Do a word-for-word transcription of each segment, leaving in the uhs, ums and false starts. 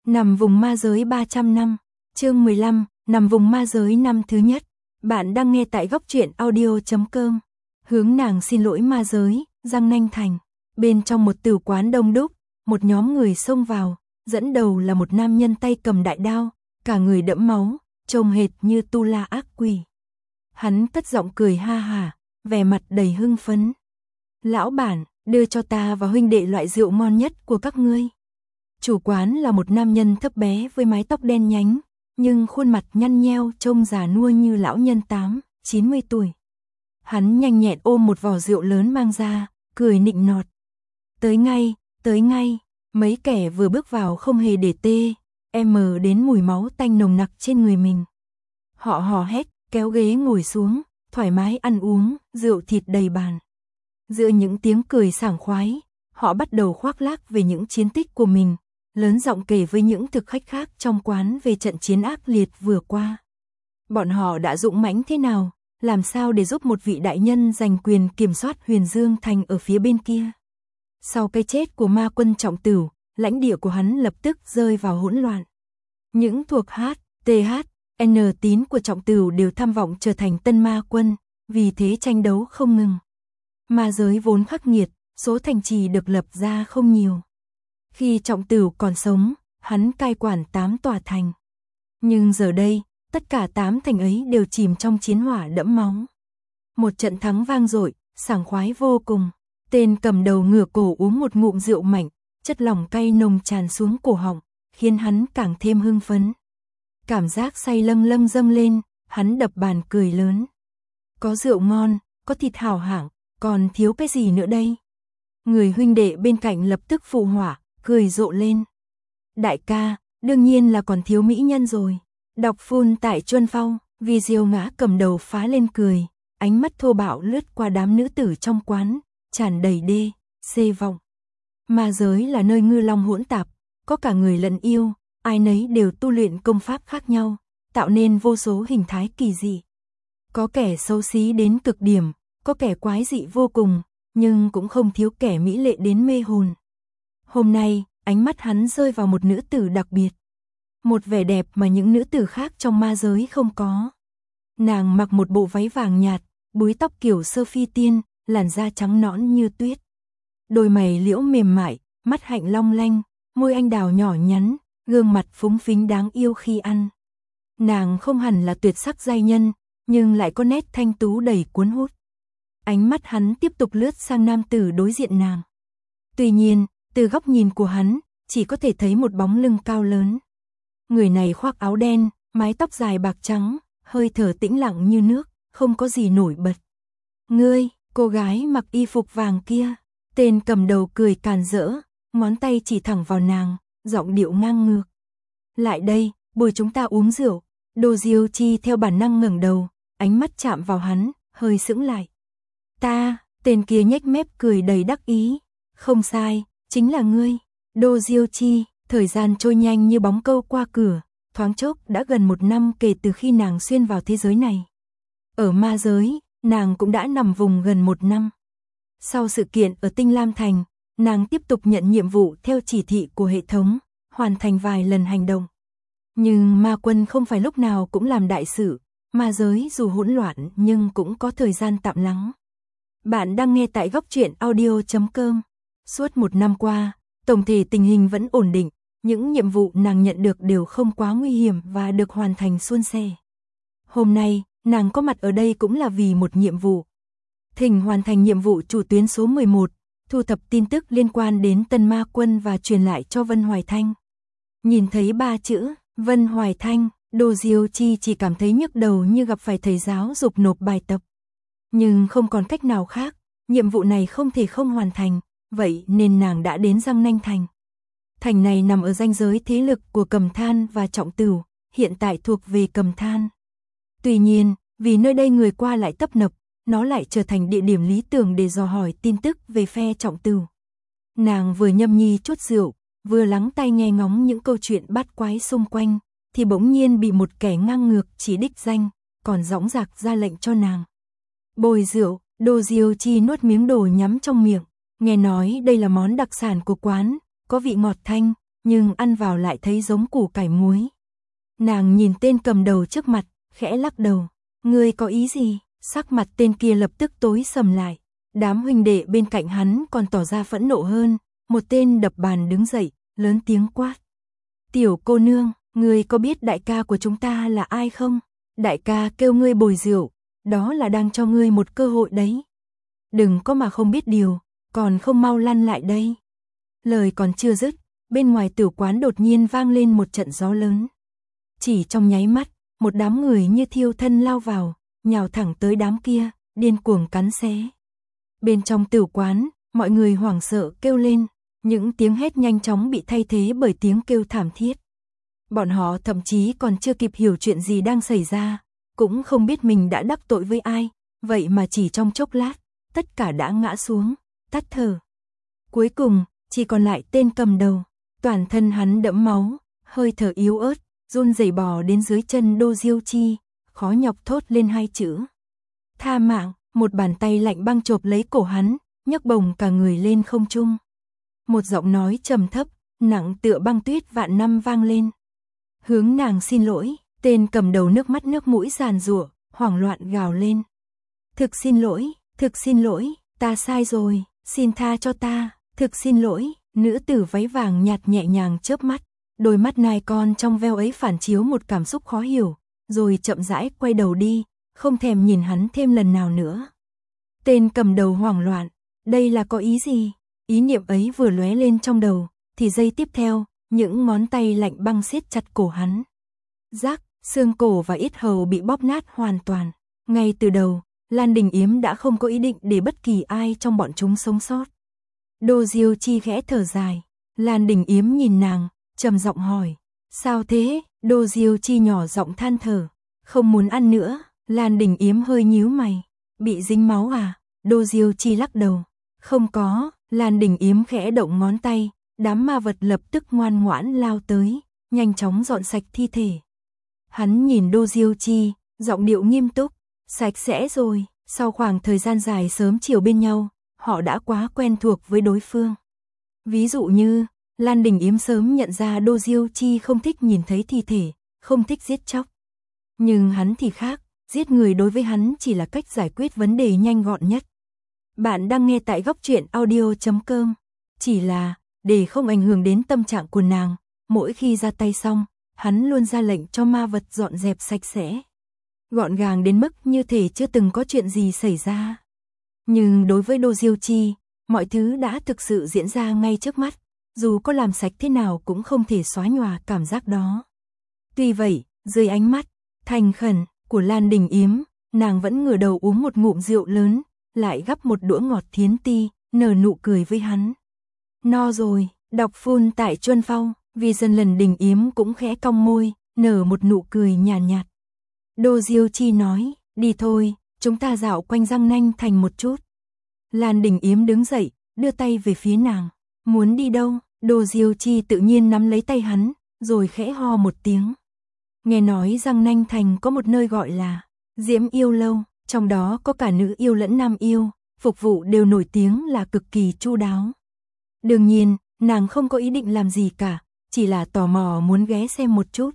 Nằm vùng ma giới ba trăm năm, chương mười lăm, nằm vùng ma giới năm thứ nhất. Bạn đang nghe tại góc truyện audio chấm com. Hướng nàng xin lỗi ma giới, Giang Nanh Thành. Bên trong một tử quán đông đúc, một nhóm người xông vào, dẫn đầu là một nam nhân tay cầm đại đao, cả người đẫm máu, trông hệt như tu la ác quỷ. Hắn cất giọng cười ha hả, vẻ mặt đầy hưng phấn. Lão bản, đưa cho ta và huynh đệ loại rượu ngon nhất của các ngươi. Chủ quán là một nam nhân thấp bé với mái tóc đen nhánh, nhưng khuôn mặt nhăn nheo trông già nua như lão nhân tám, chín mươi tuổi. Hắn nhanh nhẹn ôm một vò rượu lớn mang ra, cười nịnh nọt. Tới ngay, tới ngay, mấy kẻ vừa bước vào không hề để tê, em mờ đến mùi máu tanh nồng nặc trên người mình. Họ hò hét, kéo ghế ngồi xuống, thoải mái ăn uống, rượu thịt đầy bàn. Giữa những tiếng cười sảng khoái, họ bắt đầu khoác lác về những chiến tích của mình, lớn giọng kể với những thực khách khác trong quán về trận chiến ác liệt vừa qua. Bọn họ đã dũng mãnh thế nào, làm sao để giúp một vị đại nhân giành quyền kiểm soát Huyền Dương Thành ở phía bên kia. Sau cái chết của ma quân Trọng Tửu, lãnh địa của hắn lập tức rơi vào hỗn loạn. Những thuộc H, T H, N tín của Trọng Tửu đều tham vọng trở thành tân ma quân, vì thế tranh đấu không ngừng. Ma giới vốn khắc nghiệt, số thành trì được lập ra không nhiều. Khi Trọng Tửu còn sống, hắn cai quản tám tòa thành. Nhưng giờ đây, tất cả tám thành ấy đều chìm trong chiến hỏa đẫm máu. Một trận thắng vang dội, sảng khoái vô cùng. Tên cầm đầu ngửa cổ uống một ngụm rượu mạnh, chất lỏng cay nồng tràn xuống cổ họng, khiến hắn càng thêm hưng phấn. Cảm giác say lâng lâng dâng lên, hắn đập bàn cười lớn. Có rượu ngon, có thịt hảo hạng, còn thiếu cái gì nữa đây? Người huynh đệ bên cạnh lập tức phụ họa, cười rộ lên. Đại ca, đương nhiên là còn thiếu mỹ nhân rồi. Đọc phun tại Chuân Phong, vì diêu ngã cầm đầu phá lên cười, ánh mắt thô bạo lướt qua đám nữ tử trong quán, tràn đầy đê, xê vọng. Ma giới là nơi ngư long hỗn tạp, có cả người lẫn yêu, ai nấy đều tu luyện công pháp khác nhau, tạo nên vô số hình thái kỳ dị. Có kẻ xấu xí đến cực điểm, có kẻ quái dị vô cùng, nhưng cũng không thiếu kẻ mỹ lệ đến mê hồn. Hôm nay, ánh mắt hắn rơi vào một nữ tử đặc biệt. Một vẻ đẹp mà những nữ tử khác trong ma giới không có. Nàng mặc một bộ váy vàng nhạt, búi tóc kiểu sơ phi tiên, làn da trắng nõn như tuyết. Đôi mày liễu mềm mại, mắt hạnh long lanh, môi anh đào nhỏ nhắn, gương mặt phúng phính đáng yêu khi ăn. Nàng không hẳn là tuyệt sắc giai nhân, nhưng lại có nét thanh tú đầy cuốn hút. Ánh mắt hắn tiếp tục lướt sang nam tử đối diện nàng. Tuy nhiên, từ góc nhìn của hắn, chỉ có thể thấy một bóng lưng cao lớn. Người này khoác áo đen, mái tóc dài bạc trắng, hơi thở tĩnh lặng như nước, không có gì nổi bật. Ngươi, cô gái mặc y phục vàng kia. Tên cầm đầu cười càn rỡ, ngón tay chỉ thẳng vào nàng, giọng điệu ngang ngược. Lại đây, bồi chúng ta uống rượu. Đồ Diêu Chi theo bản năng ngẩng đầu, ánh mắt chạm vào hắn, hơi sững lại. Ta, tên kia nhếch mép cười đầy đắc ý. Không sai, chính là ngươi. Đồ Diêu Chi, thời gian trôi nhanh như bóng câu qua cửa, thoáng chốc đã gần một năm kể từ khi nàng xuyên vào thế giới này. Ở ma giới, nàng cũng đã nằm vùng gần một năm. Sau sự kiện ở Tinh Lam Thành, nàng tiếp tục nhận nhiệm vụ theo chỉ thị của hệ thống, hoàn thành vài lần hành động. Nhưng ma quân không phải lúc nào cũng làm đại sự, ma giới dù hỗn loạn nhưng cũng có thời gian tạm lắng. Bạn đang nghe tại góc truyện audio chấm com. Suốt một năm qua, tổng thể tình hình vẫn ổn định, những nhiệm vụ nàng nhận được đều không quá nguy hiểm và được hoàn thành suôn sẻ. Hôm nay, nàng có mặt ở đây cũng là vì một nhiệm vụ. Thỉnh hoàn thành nhiệm vụ chủ tuyến số mười một, thu thập tin tức liên quan đến Tân Ma Quân và truyền lại cho Vân Hoài Thanh. Nhìn thấy ba chữ, Vân Hoài Thanh, Đồ Diêu Chi chỉ cảm thấy nhức đầu như gặp phải thầy giáo dục nộp bài tập. Nhưng không còn cách nào khác, nhiệm vụ này không thể không hoàn thành, vậy nên nàng đã đến Giang Nanh Thành. Thành này nằm ở ranh giới thế lực của Cầm Than và Trọng Tửu, hiện tại thuộc về Cầm Than. Tuy nhiên, vì nơi đây người qua lại tấp nập, nó lại trở thành địa điểm lý tưởng để dò hỏi tin tức về phe Trọng Tửu. Nàng vừa nhâm nhi chút rượu, vừa lắng tai nghe ngóng những câu chuyện bát quái xung quanh, thì bỗng nhiên bị một kẻ ngang ngược chỉ đích danh, còn dõng dạc ra lệnh cho nàng bồi rượu. Đồ Diêu Chi nuốt miếng đồ nhắm trong miệng, nghe nói đây là món đặc sản của quán, có vị ngọt thanh, nhưng ăn vào lại thấy giống củ cải muối. Nàng nhìn tên cầm đầu trước mặt, khẽ lắc đầu. Ngươi có ý gì? Sắc mặt tên kia lập tức tối sầm lại. Đám huynh đệ bên cạnh hắn còn tỏ ra phẫn nộ hơn. Một tên đập bàn đứng dậy, lớn tiếng quát. Tiểu cô nương, ngươi có biết đại ca của chúng ta là ai không? Đại ca kêu ngươi bồi rượu, đó là đang cho ngươi một cơ hội đấy. Đừng có mà không biết điều, còn không mau lăn lại đây. Lời còn chưa dứt, bên ngoài tử quán đột nhiên vang lên một trận gió lớn. Chỉ trong nháy mắt, một đám người như thiêu thân lao vào, nhào thẳng tới đám kia, điên cuồng cắn xé. Bên trong tử quán, mọi người hoảng sợ kêu lên, những tiếng hét nhanh chóng bị thay thế bởi tiếng kêu thảm thiết. Bọn họ thậm chí còn chưa kịp hiểu chuyện gì đang xảy ra, cũng không biết mình đã đắc tội với ai, vậy mà chỉ trong chốc lát, tất cả đã ngã xuống, tắt thở. Cuối cùng, chỉ còn lại tên cầm đầu, toàn thân hắn đẫm máu, hơi thở yếu ớt, run rẩy bò đến dưới chân Đô Diêu Chi, khó nhọc thốt lên hai chữ. Tha mạng, một bàn tay lạnh băng chộp lấy cổ hắn, nhấc bổng cả người lên không trung. Một giọng nói trầm thấp, nặng tựa băng tuyết vạn năm vang lên. Hướng nàng xin lỗi, tên cầm đầu nước mắt nước mũi giàn giụa, hoảng loạn gào lên. Thực xin lỗi, thực xin lỗi, ta sai rồi, xin tha cho ta, thực xin lỗi. Nữ tử váy vàng nhạt nhẹ nhàng chớp mắt, đôi mắt nai con trong veo ấy phản chiếu một cảm xúc khó hiểu, rồi chậm rãi quay đầu đi, không thèm nhìn hắn thêm lần nào nữa. Tên cầm đầu hoảng loạn, đây là có ý gì? Ý niệm ấy vừa lóe lên trong đầu, thì giây tiếp theo, những ngón tay lạnh băng siết chặt cổ hắn. Rác, xương cổ và yết hầu bị bóp nát hoàn toàn. Ngay từ đầu, Lan Đình Yếm đã không có ý định để bất kỳ ai trong bọn chúng sống sót. Đô Diêu Chi khẽ thở dài, Lan Đình Yếm nhìn nàng, trầm giọng hỏi, sao thế? Đô Diêu Chi nhỏ giọng than thở, không muốn ăn nữa. Lan Đình Yếm hơi nhíu mày, bị dính máu à? Đô Diêu Chi lắc đầu, không có. Lan Đình Yếm khẽ động ngón tay, đám ma vật lập tức ngoan ngoãn lao tới, nhanh chóng dọn sạch thi thể. Hắn nhìn Đô Diêu Chi, giọng điệu nghiêm túc, sạch sẽ rồi. Sau khoảng thời gian dài sớm chiều bên nhau, họ đã quá quen thuộc với đối phương. Ví dụ như, Lan Đình Yếm sớm nhận ra Đô Diêu Chi không thích nhìn thấy thi thể, không thích giết chóc. Nhưng hắn thì khác, giết người đối với hắn chỉ là cách giải quyết vấn đề nhanh gọn nhất. Bạn đang nghe tại góc truyện audio chấm com. Chỉ là, để không ảnh hưởng đến tâm trạng của nàng, mỗi khi ra tay xong, hắn luôn ra lệnh cho ma vật dọn dẹp sạch sẽ. Gọn gàng đến mức như thể chưa từng có chuyện gì xảy ra. Nhưng đối với Đô Diêu Chi, mọi thứ đã thực sự diễn ra ngay trước mắt, dù có làm sạch thế nào cũng không thể xóa nhòa cảm giác đó. Tuy vậy, dưới ánh mắt thành khẩn của Lan Đình Yếm, nàng vẫn ngửa đầu uống một ngụm rượu lớn, lại gắp một đũa ngọt thiến ti, nở nụ cười với hắn. No rồi, đọc phun tại Chuân Phong, vì dần lần Đình Yếm cũng khẽ cong môi, nở một nụ cười nhàn nhạt, nhạt. Đô Diêu Chi nói, đi thôi, chúng ta dạo quanh Giang Nanh Thành một chút. Lan Đình Yếm đứng dậy, đưa tay về phía nàng. Muốn đi đâu? Đô Diêu Chi tự nhiên nắm lấy tay hắn, rồi khẽ ho một tiếng. Nghe nói Giang Nanh Thành có một nơi gọi là Diễm Yêu Lâu, trong đó có cả nữ yêu lẫn nam yêu, phục vụ đều nổi tiếng là cực kỳ chu đáo. Đương nhiên, nàng không có ý định làm gì cả, chỉ là tò mò muốn ghé xem một chút.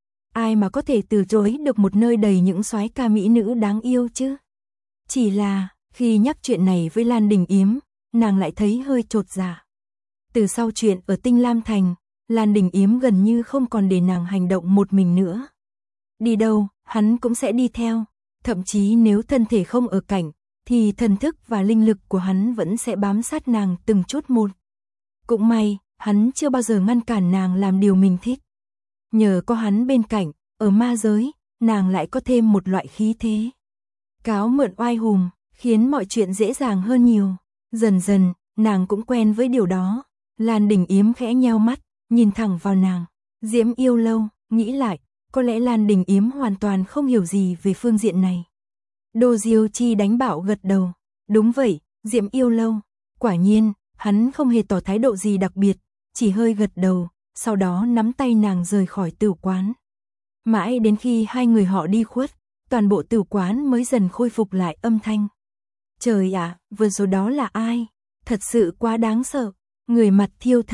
Ai mà có thể từ chối được một nơi đầy những soái ca mỹ nữ đáng yêu chứ? Chỉ là, khi nhắc chuyện này với Lan Đình Yếm, nàng lại thấy hơi chột dạ. Từ sau chuyện ở Tinh Lam Thành, Lan Đình Yếm gần như không còn để nàng hành động một mình nữa. Đi đâu, hắn cũng sẽ đi theo, thậm chí nếu thân thể không ở cạnh, thì thần thức và linh lực của hắn vẫn sẽ bám sát nàng từng chút một. Cũng may, hắn chưa bao giờ ngăn cản nàng làm điều mình thích. Nhờ có hắn bên cạnh, ở ma giới, nàng lại có thêm một loại khí thế. Cáo mượn oai hùng, khiến mọi chuyện dễ dàng hơn nhiều. Dần dần, nàng cũng quen với điều đó. Lan Đình Yếm khẽ nheo mắt, nhìn thẳng vào nàng. Diễm Yêu Lâu, nghĩ lại, có lẽ Lan Đình Yếm hoàn toàn không hiểu gì về phương diện này. Đô Diêu Chi đánh bảo gật đầu. Đúng vậy, Diễm Yêu Lâu. Quả nhiên, hắn không hề tỏ thái độ gì đặc biệt, chỉ hơi gật đầu, sau đó nắm tay nàng rời khỏi tử quán. Mãi đến khi hai người họ đi khuất, toàn bộ tử quán mới dần khôi phục lại âm thanh. Trời ạ, vừa rồi đó là ai? Thật sự quá đáng sợ. Người mặt thiêu thân,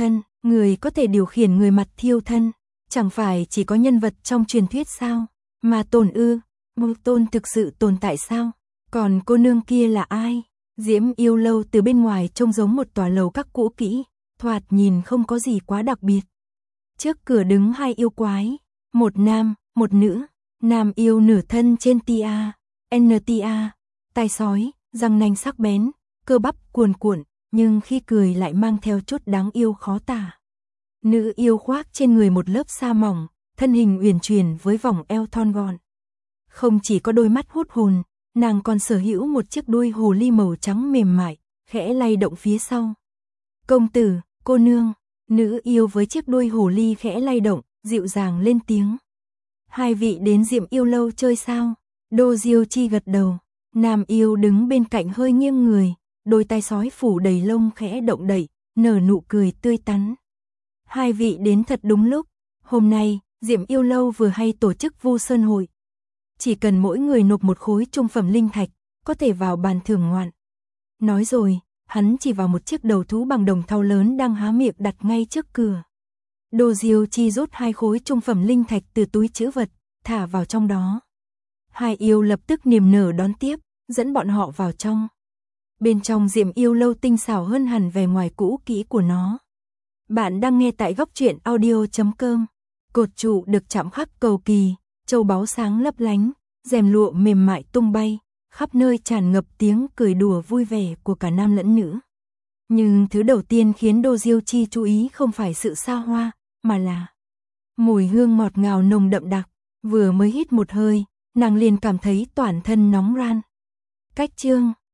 Người có thể điều khiển người mặt thiêu thân, chẳng phải chỉ có nhân vật trong truyền thuyết sao? Mà Tôn ư? Ma Tôn thực sự tồn tại sao? Còn cô nương kia là ai? Diễm Yêu Lâu từ bên ngoài trông giống một tòa lầu các cũ kỹ, thoạt nhìn không có gì quá đặc biệt. Trước cửa đứng hai yêu quái, một nam, một nữ. Nam yêu nửa thân trên tia, en tê a, tai sói, răng nanh sắc bén, cơ bắp cuồn cuộn, nhưng khi cười lại mang theo chút đáng yêu khó tả. Nữ yêu khoác trên người một lớp sa mỏng, thân hình uyển chuyển với vòng eo thon gọn. Không chỉ có đôi mắt hút hồn, nàng còn sở hữu một chiếc đuôi hồ ly màu trắng mềm mại, khẽ lay động phía sau. Công tử, cô nương, nữ yêu với chiếc đuôi hồ ly khẽ lay động, dịu dàng lên tiếng. Hai vị đến Diệm Yêu Lâu chơi sao? Đô Diêu Chi gật đầu. Nam yêu đứng bên cạnh hơi nghiêng người, đôi tai sói phủ đầy lông khẽ động đậy, nở nụ cười tươi tắn. Hai vị đến thật đúng lúc. Hôm nay, Diệm Yêu Lâu vừa hay tổ chức Vu Sơn hội. Chỉ cần mỗi người nộp một khối trung phẩm linh thạch, có thể vào bàn thưởng ngoạn. Nói rồi, hắn chỉ vào một chiếc đầu thú bằng đồng thau lớn đang há miệng đặt ngay trước cửa. Đô Diêu Chi rút hai khối trung phẩm linh thạch từ túi trữ vật, thả vào trong đó. Hai yêu lập tức niềm nở đón tiếp, dẫn bọn họ vào trong. Bên trong Diệm Yêu Lâu tinh xảo hơn hẳn vẻ ngoài cũ kỹ của nó. Bạn đang nghe tại góc truyện audio chấm com. Cột trụ được chạm khắc cầu kỳ, châu báu sáng lấp lánh, rèm lụa mềm mại tung bay, khắp nơi tràn ngập tiếng cười đùa vui vẻ của cả nam lẫn nữ. Nhưng thứ đầu tiên khiến Đô Diêu Chi chú ý không phải sự xa hoa, mà là mùi hương ngọt ngào nồng đậm đặc. Vừa mới hít một hơi, nàng liền cảm thấy toàn thân nóng ran. Cách chương